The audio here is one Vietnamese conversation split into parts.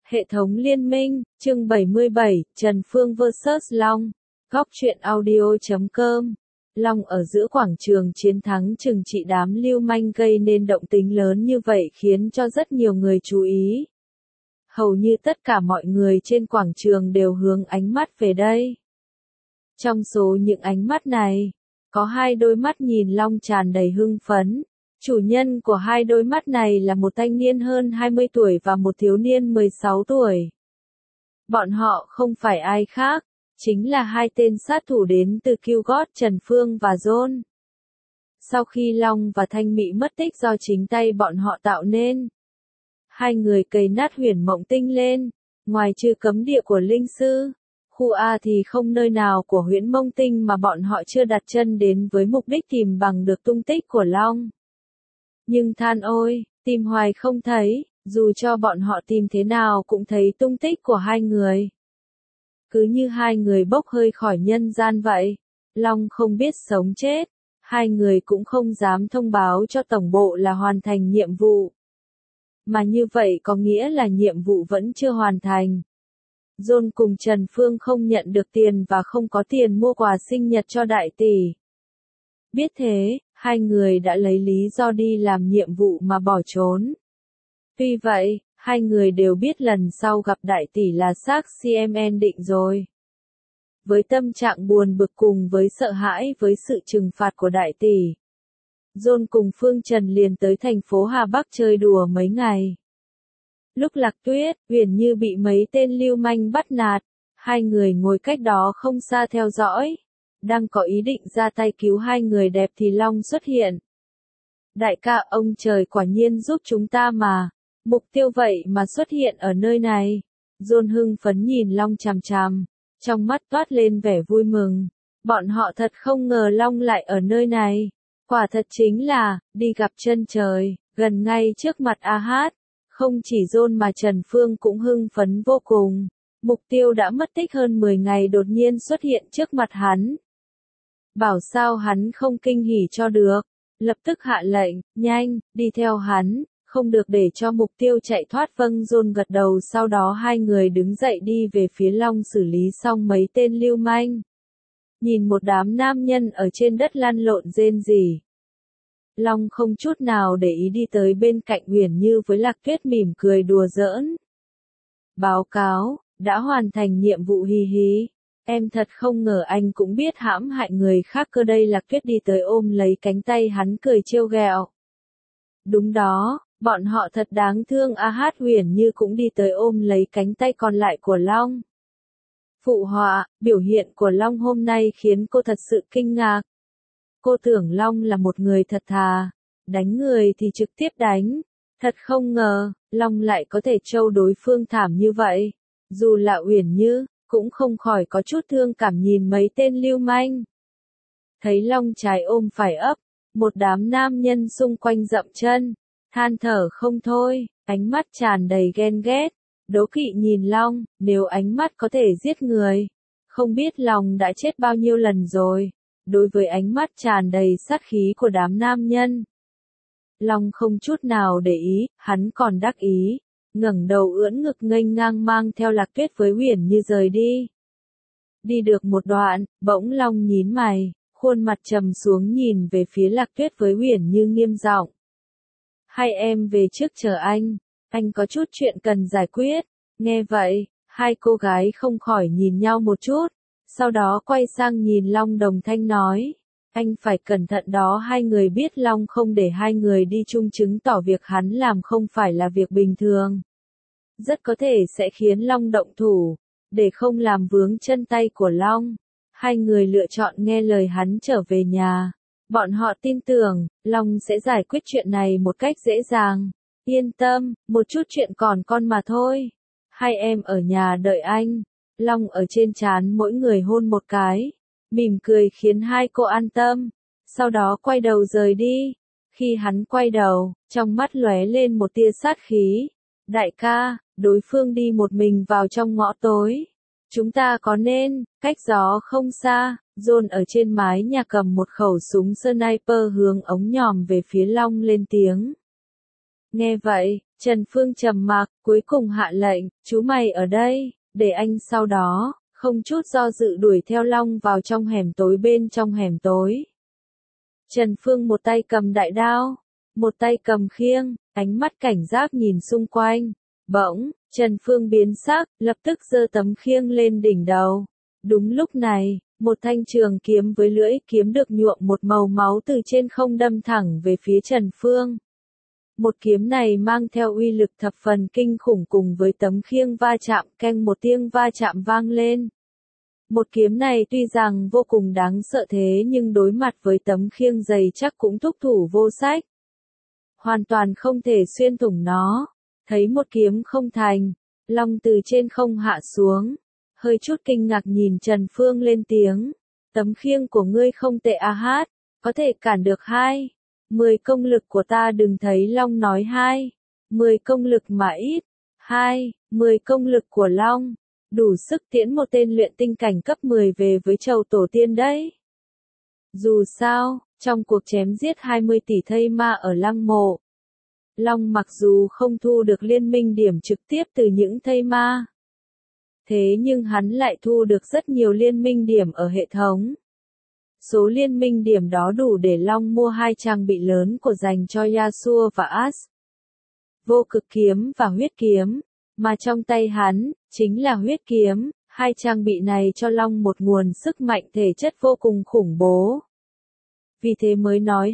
Hệ thống liên minh, chương 77, Trần Phương vs Long. Góc truyện audio.com. Long ở giữa quảng trường chiến thắng trừng trị đám lưu manh gây nên động tĩnh lớn như vậy khiến cho rất nhiều người chú ý. Hầu như tất cả mọi người trên quảng trường đều hướng ánh mắt về đây. Trong số những ánh mắt này, có hai đôi mắt nhìn Long tràn đầy hưng phấn. Chủ nhân của hai đôi mắt này là một thanh niên hơn 20 tuổi và một thiếu niên 16 tuổi. Bọn họ không phải ai khác, chính là hai tên sát thủ đến từ Kill God, Trần Phương và John. Sau khi Long và Thanh Mỹ mất tích do chính tay bọn họ tạo nên, hai người cày nát Huyền Mộng Tinh lên, ngoài trừ cấm địa của linh sư, khu A thì không nơi nào của Huyền Mộng Tinh mà bọn họ chưa đặt chân đến với mục đích tìm bằng được tung tích của Long. Nhưng than ôi, tìm hoài không thấy, dù cho bọn họ tìm thế nào cũng thấy tung tích của hai người. Cứ như hai người bốc hơi khỏi nhân gian vậy. Long không biết sống chết, hai người cũng không dám thông báo cho tổng bộ là hoàn thành nhiệm vụ. Mà như vậy có nghĩa là nhiệm vụ vẫn chưa hoàn thành. John cùng Trần Phương không nhận được tiền và không có tiền mua quà sinh nhật cho đại tỷ. Biết thế, hai người đã lấy lý do đi làm nhiệm vụ mà bỏ trốn. Tuy vậy, hai người đều biết lần sau gặp đại tỷ là xác CMN định rồi. Với tâm trạng buồn bực cùng với sợ hãi với sự trừng phạt của đại tỷ, John cùng Phương Trần liền tới thành phố Hà Bắc chơi đùa mấy ngày. Lúc Lạc Tuyết, Huyền Như bị mấy tên lưu manh bắt nạt, hai người ngồi cách đó không xa theo dõi. Đang có ý định ra tay cứu hai người đẹp thì Long xuất hiện. Đại ca, ông trời quả nhiên giúp chúng ta mà. Mục tiêu vậy mà xuất hiện ở nơi này. John hưng phấn nhìn Long chằm chằm, trong mắt toát lên vẻ vui mừng. Bọn họ thật không ngờ Long lại ở nơi này. Quả thật chính là, đi gặp chân trời, gần ngay trước mặt AH. Không chỉ John mà Trần Phương cũng hưng phấn vô cùng. Mục tiêu đã mất tích hơn 10 ngày đột nhiên xuất hiện trước mặt hắn. Bảo sao hắn không kinh hỉ cho được. Lập tức hạ lệnh, nhanh, đi theo hắn, không được để cho mục tiêu chạy thoát. Vâng, John gật đầu. Sau đó hai người đứng dậy đi về phía Long xử lý xong mấy tên lưu manh. Nhìn một đám nam nhân ở trên đất lăn lộn rên rỉ, Long không chút nào để ý đi tới bên cạnh Huyền Như với Lạc Tuyết mỉm cười đùa giỡn. Báo cáo, đã hoàn thành nhiệm vụ hì hì. Em thật không ngờ anh cũng biết hãm hại người khác cơ. Đây Lạc Tuyết đi tới ôm lấy cánh tay hắn cười trêu ghẹo. Đúng đó, bọn họ thật đáng thương. AH Huyền Như cũng đi tới ôm lấy cánh tay còn lại của Long. Phụ họa, biểu hiện của Long hôm nay khiến cô thật sự kinh ngạc. Cô tưởng Long là một người thật thà, đánh người thì trực tiếp đánh. Thật không ngờ, Long lại có thể trêu đối phương thảm như vậy. Dù là Uyển Như, cũng không khỏi có chút thương cảm nhìn mấy tên lưu manh. Thấy Long trái ôm phải ấp, một đám nam nhân xung quanh dậm chân, than thở không thôi, ánh mắt tràn đầy ghen ghét, đố kỵ nhìn Long. Nếu ánh mắt có thể giết người, không biết Long đã chết bao nhiêu lần rồi. Đối với ánh mắt tràn đầy sát khí của đám nam nhân, Long không chút nào để ý, hắn còn đắc ý, ngẩng đầu ưỡn ngực nghênh ngang mang theo Lạc Tuyết với Huyền Như rời đi. Đi được một đoạn, bỗng Long nhíu mày, khuôn mặt trầm xuống nhìn về phía Lạc Tuyết với Huyền Như nghiêm giọng. Hai em về trước chờ anh có chút chuyện cần giải quyết. Nghe vậy, hai cô gái không khỏi nhìn nhau một chút. Sau đó quay sang nhìn Long đồng thanh nói, anh phải cẩn thận đó. Hai người biết Long không để hai người đi chung chứng tỏ việc hắn làm không phải là việc bình thường. Rất có thể sẽ khiến Long động thủ, để không làm vướng chân tay của Long. Hai người lựa chọn nghe lời hắn trở về nhà. Bọn họ tin tưởng, Long sẽ giải quyết chuyện này một cách dễ dàng. Yên tâm, một chút chuyện còn con mà thôi. Hai em ở nhà đợi anh. Long ở trên trán mỗi người hôn một cái, mỉm cười khiến hai cô an tâm, sau đó quay đầu rời đi. Khi hắn quay đầu, trong mắt lóe lên một tia sát khí. Đại ca, đối phương đi một mình vào trong ngõ tối. Chúng ta có nên, cách gió không xa, John ở trên mái nhà cầm một khẩu súng sniper hướng ống nhòm về phía Long lên tiếng. Nghe vậy, Trần Phương trầm mặc, cuối cùng hạ lệnh, chú mày ở đây, để anh sau đó, không chút do dự đuổi theo Long vào trong hẻm tối bên trong hẻm tối. Trần Phương một tay cầm đại đao, một tay cầm khiêng, ánh mắt cảnh giác nhìn xung quanh. Bỗng, Trần Phương biến sắc, lập tức giơ tấm khiêng lên đỉnh đầu. Đúng lúc này, một thanh trường kiếm với lưỡi kiếm được nhuộm một màu máu từ trên không đâm thẳng về phía Trần Phương. Một kiếm này mang theo uy lực thập phần kinh khủng cùng với tấm khiêng va chạm, keng một tiếng va chạm vang lên. Một kiếm này tuy rằng vô cùng đáng sợ thế nhưng đối mặt với tấm khiêng dày chắc cũng thúc thủ vô sách. Hoàn toàn không thể xuyên thủng nó. Thấy một kiếm không thành, Long từ trên không hạ xuống. Hơi chút kinh ngạc nhìn Trần Phương lên tiếng. Tấm khiêng của ngươi không tệ a hát, có thể cản được 10 công lực của ta. Đừng thấy Long nói 10 công lực mà ít. 10 công lực của Long, đủ sức tiễn một tên luyện tinh cảnh cấp 10 về với Trầu Tổ Tiên đấy. Dù sao, trong cuộc chém giết 20 tỷ thây ma ở lăng mộ, Long mặc dù không thu được liên minh điểm trực tiếp từ những thây ma, thế nhưng hắn lại thu được rất nhiều liên minh điểm ở hệ thống. Số liên minh điểm đó đủ để Long mua 2 trang bị lớn của dành cho Yasuo và Ash. Vô cực kiếm và huyết kiếm, mà trong tay hắn, chính là huyết kiếm. 2 trang bị này cho Long một nguồn sức mạnh thể chất vô cùng khủng bố. Vì thế mới nói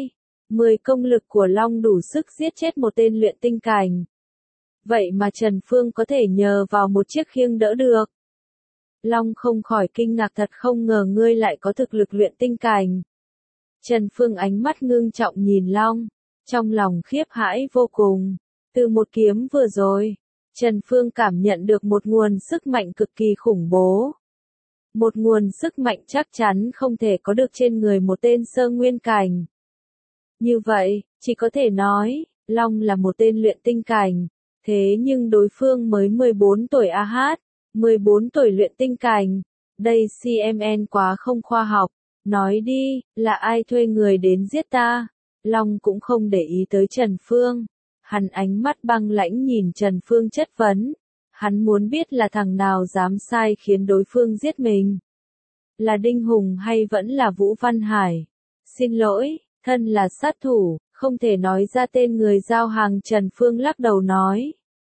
10 công lực của Long đủ sức giết chết một tên luyện tinh cảnh. Vậy mà Trần Phương có thể nhờ vào một chiếc khiêng đỡ được. Long không khỏi kinh ngạc, thật không ngờ ngươi lại có thực lực luyện tinh cảnh. Trần Phương ánh mắt ngưng trọng nhìn Long, trong lòng khiếp hãi vô cùng. Từ một kiếm vừa rồi, Trần Phương cảm nhận được một nguồn sức mạnh cực kỳ khủng bố. Một nguồn sức mạnh chắc chắn không thể có được trên người một tên sơ nguyên cảnh. Như vậy, chỉ có thể nói, Long là một tên luyện tinh cảnh, thế nhưng đối phương mới 14 tuổi AH, 14 tuổi luyện tinh cảnh. Đây CMN quá không khoa học, nói đi, là ai thuê người đến giết ta? Long cũng không để ý tới Trần Phương. Hắn ánh mắt băng lãnh nhìn Trần Phương chất vấn. Hắn muốn biết là thằng nào dám sai khiến đối phương giết mình. Là Đinh Hùng hay vẫn là Vũ Văn Hải? Xin lỗi, thân là sát thủ, không thể nói ra tên người giao hàng. Trần Phương lắc đầu nói.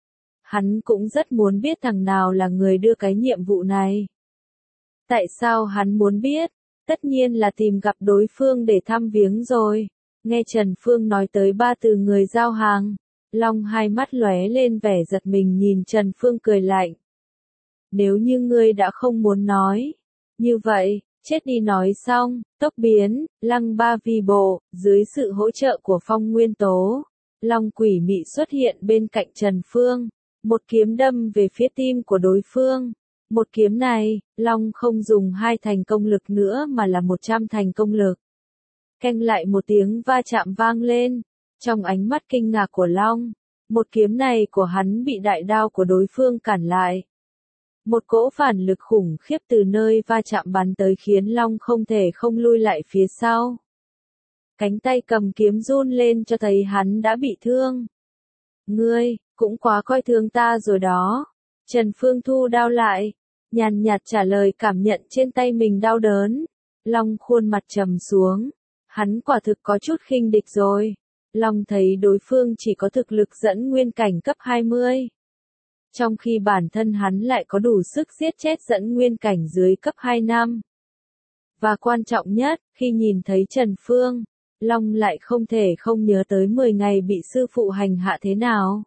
Hắn cũng rất muốn biết thằng nào là người đưa cái nhiệm vụ này. Tại sao hắn muốn biết? Tất nhiên là tìm gặp đối phương để thăm viếng rồi. Nghe Trần Phương nói tới 3 từ người giao hàng, Long hai mắt lóe lên vẻ giật mình nhìn Trần Phương cười lạnh. Nếu như ngươi đã không muốn nói, như vậy, chết đi. Nói xong, tốc biến, lăng ba vi bộ, dưới sự hỗ trợ của phong nguyên tố, Long quỷ mị xuất hiện bên cạnh Trần Phương, một kiếm đâm về phía tim của đối phương. Một kiếm này, Long không dùng 2 thành công lực nữa mà là 100 thành công lực. Keng lại một tiếng va chạm vang lên. Trong ánh mắt kinh ngạc của Long, một kiếm này của hắn bị đại đao của đối phương cản lại. Một cỗ phản lực khủng khiếp từ nơi va chạm bắn tới khiến Long không thể không lui lại phía sau. Cánh tay cầm kiếm run lên cho thấy hắn đã bị thương. Ngươi, cũng quá coi thường ta rồi đó. Trần Phương thu đao lại, nhàn nhạt trả lời cảm nhận trên tay mình đau đớn. Long khuôn mặt trầm xuống. Hắn quả thực có chút khinh địch rồi. Long thấy đối phương chỉ có thực lực dẫn nguyên cảnh cấp 20. Trong khi bản thân hắn lại có đủ sức giết chết dẫn nguyên cảnh dưới cấp 2 năm. Và quan trọng nhất, khi nhìn thấy Trần Phương, Long lại không thể không nhớ tới 10 ngày bị sư phụ hành hạ thế nào.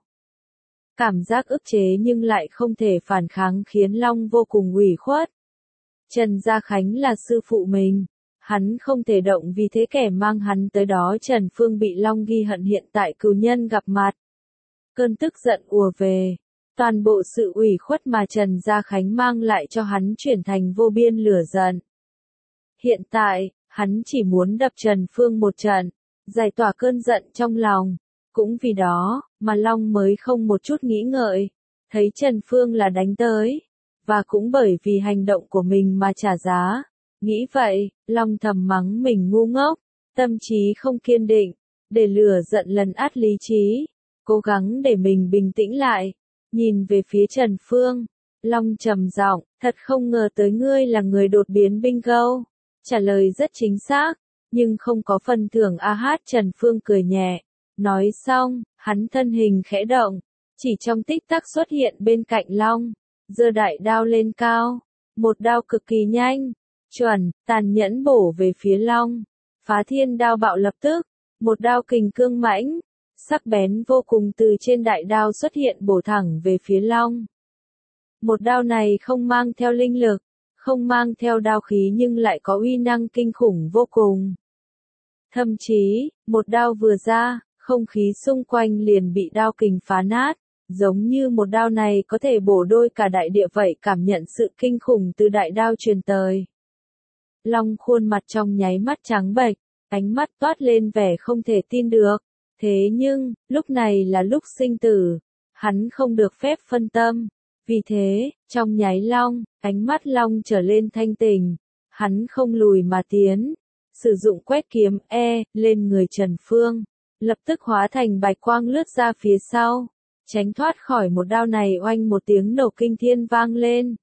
Cảm giác ức chế nhưng lại không thể phản kháng khiến Long vô cùng ủy khuất. Trần Gia Khánh là sư phụ mình. Hắn không thể động vì thế kẻ mang hắn tới đó. Trần Phương bị Long ghi hận, hiện tại cừu nhân gặp mặt. Cơn tức giận ùa về. Toàn bộ sự ủy khuất mà Trần Gia Khánh mang lại cho hắn chuyển thành vô biên lửa giận. Hiện tại, hắn chỉ muốn đập Trần Phương một trận, giải tỏa cơn giận trong lòng. Cũng vì đó, mà Long mới không một chút nghĩ ngợi, thấy Trần Phương là đánh tới. Và cũng bởi vì hành động của mình mà trả giá. Nghĩ vậy, Long thầm mắng mình ngu ngốc, tâm trí không kiên định, để lửa giận lấn át lý trí. cố gắng để mình bình tĩnh lại, nhìn về phía Trần Phương. Long trầm giọng, thật không ngờ tới ngươi là người đột biến bingo. Trả lời rất chính xác, nhưng không có phần thưởng a hát. Trần Phương cười nhẹ. Nói xong, hắn thân hình khẽ động, chỉ trong tích tắc xuất hiện bên cạnh Long, giơ đại đao lên cao, một đao cực kỳ nhanh, chuẩn, tàn nhẫn bổ về phía Long. Phá thiên đao bạo lập tức, một đao kình cương mãnh, sắc bén vô cùng từ trên đại đao xuất hiện bổ thẳng về phía Long. Một đao này không mang theo linh lực, không mang theo đao khí nhưng lại có uy năng kinh khủng vô cùng. Thậm chí, một đao vừa ra, không khí xung quanh liền bị đao kình phá nát, giống như một đao này có thể bổ đôi cả đại địa vậy. Cảm nhận sự kinh khủng từ đại đao truyền tới. Long khuôn mặt trong nháy mắt trắng bệch, ánh mắt toát lên vẻ không thể tin được. Thế nhưng, lúc này là lúc sinh tử, hắn không được phép phân tâm. Vì thế, trong nháy ánh mắt Long trở lên thanh tỉnh, hắn không lùi mà tiến, sử dụng quét kiếm lên người Trần Phương, lập tức hóa thành bạch quang lướt ra phía sau, tránh thoát khỏi một đao này. Oanh, một tiếng nổ kinh thiên vang lên.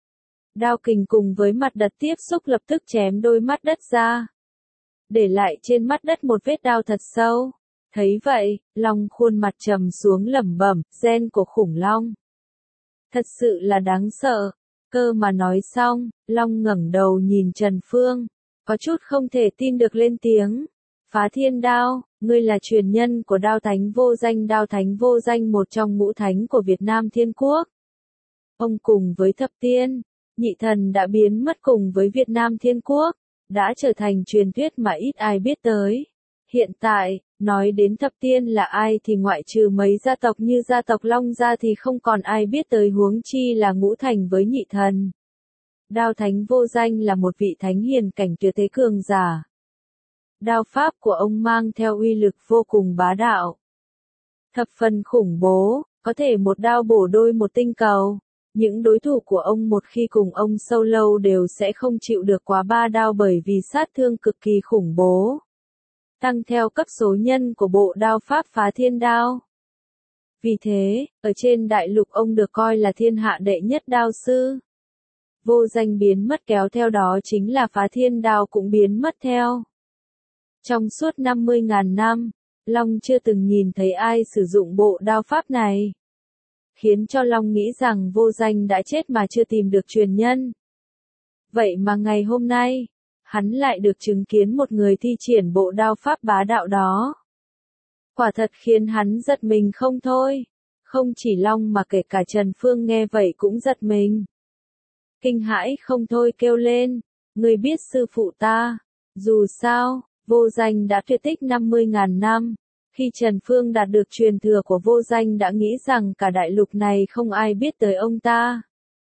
Đao kình cùng với mặt đất tiếp xúc lập tức chém đôi mắt đất ra, để lại trên mắt đất một vết đao thật sâu. Thấy vậy, Long khuôn mặt trầm xuống lẩm bẩm, gen của khủng long. Thật sự là đáng sợ. Cơ mà nói xong, Long ngẩng đầu nhìn Trần Phương, có chút không thể tin được lên tiếng. Phá thiên đao, ngươi là truyền nhân của đao thánh vô danh. Đao thánh vô danh một trong ngũ thánh của Việt Nam Thiên Quốc. Ông cùng với thập tiên, nhị thần đã biến mất cùng với Việt Nam Thiên Quốc, đã trở thành truyền thuyết mà ít ai biết tới. Hiện tại, nói đến thập tiên là ai thì ngoại trừ mấy gia tộc như gia tộc Long gia thì không còn ai biết tới, huống chi là ngũ thành với nhị thần. Đao thánh vô danh là một vị thánh hiền cảnh tuyệt thế cường giả. Đao pháp của ông mang theo uy lực vô cùng bá đạo, thập phần khủng bố, có thể một đao bổ đôi một tinh cầu. Những đối thủ của ông một khi cùng ông sâu lâu đều sẽ không chịu được quá 3 đao bởi vì sát thương cực kỳ khủng bố. Tăng theo cấp số nhân của bộ đao pháp phá thiên đao. Vì thế, ở trên đại lục ông được coi là thiên hạ đệ nhất đao sư. Vô danh biến mất, kéo theo đó chính là phá thiên đao cũng biến mất theo. Trong suốt 50.000 năm, Long chưa từng nhìn thấy ai sử dụng bộ đao pháp này, khiến cho Long nghĩ rằng vô danh đã chết mà chưa tìm được truyền nhân. Vậy mà ngày hôm nay, hắn lại được chứng kiến một người thi triển bộ đao pháp bá đạo đó. Quả thật khiến hắn giật mình không thôi. Không chỉ Long mà kể cả Trần Phương nghe vậy cũng giật mình. Kinh hãi không thôi kêu lên, người biết sư phụ ta. Dù sao, vô danh đã tuyệt tích 50.000 năm. Khi Trần Phương đạt được truyền thừa của vô danh đã nghĩ rằng cả đại lục này không ai biết tới ông ta.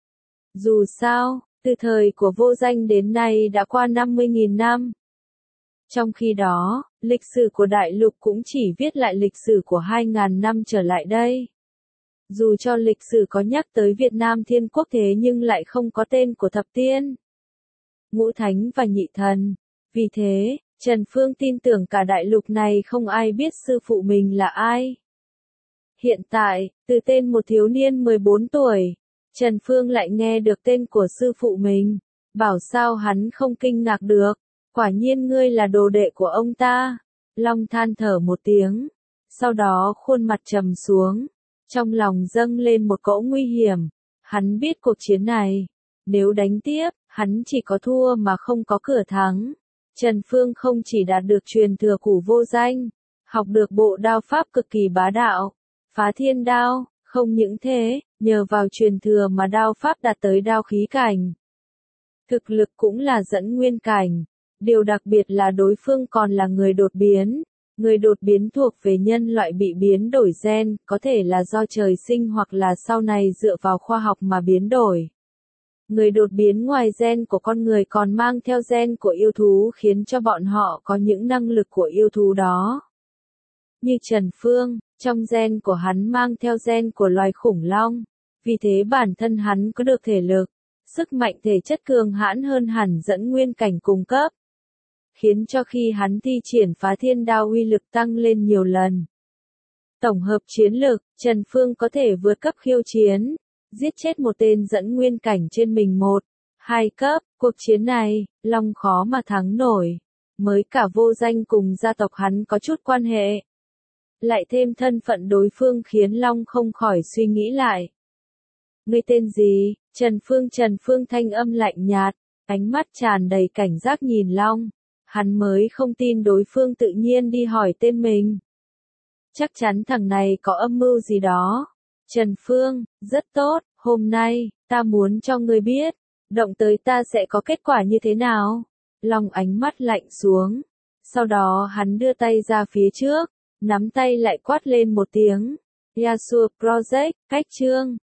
Dù sao, từ thời của vô danh đến nay đã qua 50.000 năm. Trong khi đó, lịch sử của đại lục cũng chỉ viết lại lịch sử của 2.000 năm trở lại đây. Dù cho lịch sử có nhắc tới Việt Nam Thiên Quốc thế nhưng lại không có tên của thập tiên, ngũ thánh và nhị thần. Vì thế, Trần Phương tin tưởng cả đại lục này không ai biết sư phụ mình là ai. Hiện tại, từ tên một thiếu niên 14 tuổi, Trần Phương lại nghe được tên của sư phụ mình. Bảo sao hắn không kinh ngạc được. Quả nhiên ngươi là đồ đệ của ông ta. Long than thở một tiếng. Sau đó khuôn mặt trầm xuống. Trong lòng dâng lên một cỗ nguy hiểm. Hắn biết cuộc chiến này, nếu đánh tiếp, hắn chỉ có thua mà không có cửa thắng. Trần Phương không chỉ đạt được truyền thừa của vô danh, học được bộ đao pháp cực kỳ bá đạo, phá thiên đao. Không những thế, nhờ vào truyền thừa mà đao pháp đạt tới đao khí cảnh. Thực lực cũng là dẫn nguyên cảnh. Điều đặc biệt là đối phương còn là người đột biến. Người đột biến thuộc về nhân loại bị biến đổi gen, có thể là do trời sinh hoặc là sau này dựa vào khoa học mà biến đổi. Người đột biến ngoài gen của con người còn mang theo gen của yêu thú khiến cho bọn họ có những năng lực của yêu thú đó. Như Trần Phương, trong gen của hắn mang theo gen của loài khủng long. Vì thế bản thân hắn có được thể lực, sức mạnh thể chất cường hãn hơn hẳn dẫn nguyên cảnh cùng cấp. Khiến cho khi hắn thi triển phá thiên đao uy lực tăng lên nhiều lần. Tổng hợp chiến lược, Trần Phương có thể vượt cấp khiêu chiến, giết chết một tên dẫn nguyên cảnh trên mình 1, 2 cấp, cuộc chiến này, Long khó mà thắng nổi. Mới cả vô danh cùng gia tộc hắn có chút quan hệ. Lại thêm thân phận đối phương khiến Long không khỏi suy nghĩ lại. Ngươi tên gì? Trần Phương thanh âm lạnh nhạt, ánh mắt tràn đầy cảnh giác nhìn Long. Hắn mới không tin đối phương tự nhiên đi hỏi tên mình. Chắc chắn thằng này có âm mưu gì đó. Trần Phương, rất tốt, hôm nay, ta muốn cho ngươi biết, động tới ta sẽ có kết quả như thế nào. Long ánh mắt lạnh xuống. Sau đó hắn đưa tay ra phía trước, nắm tay lại quát lên một tiếng. Yasuo Project, cách chương.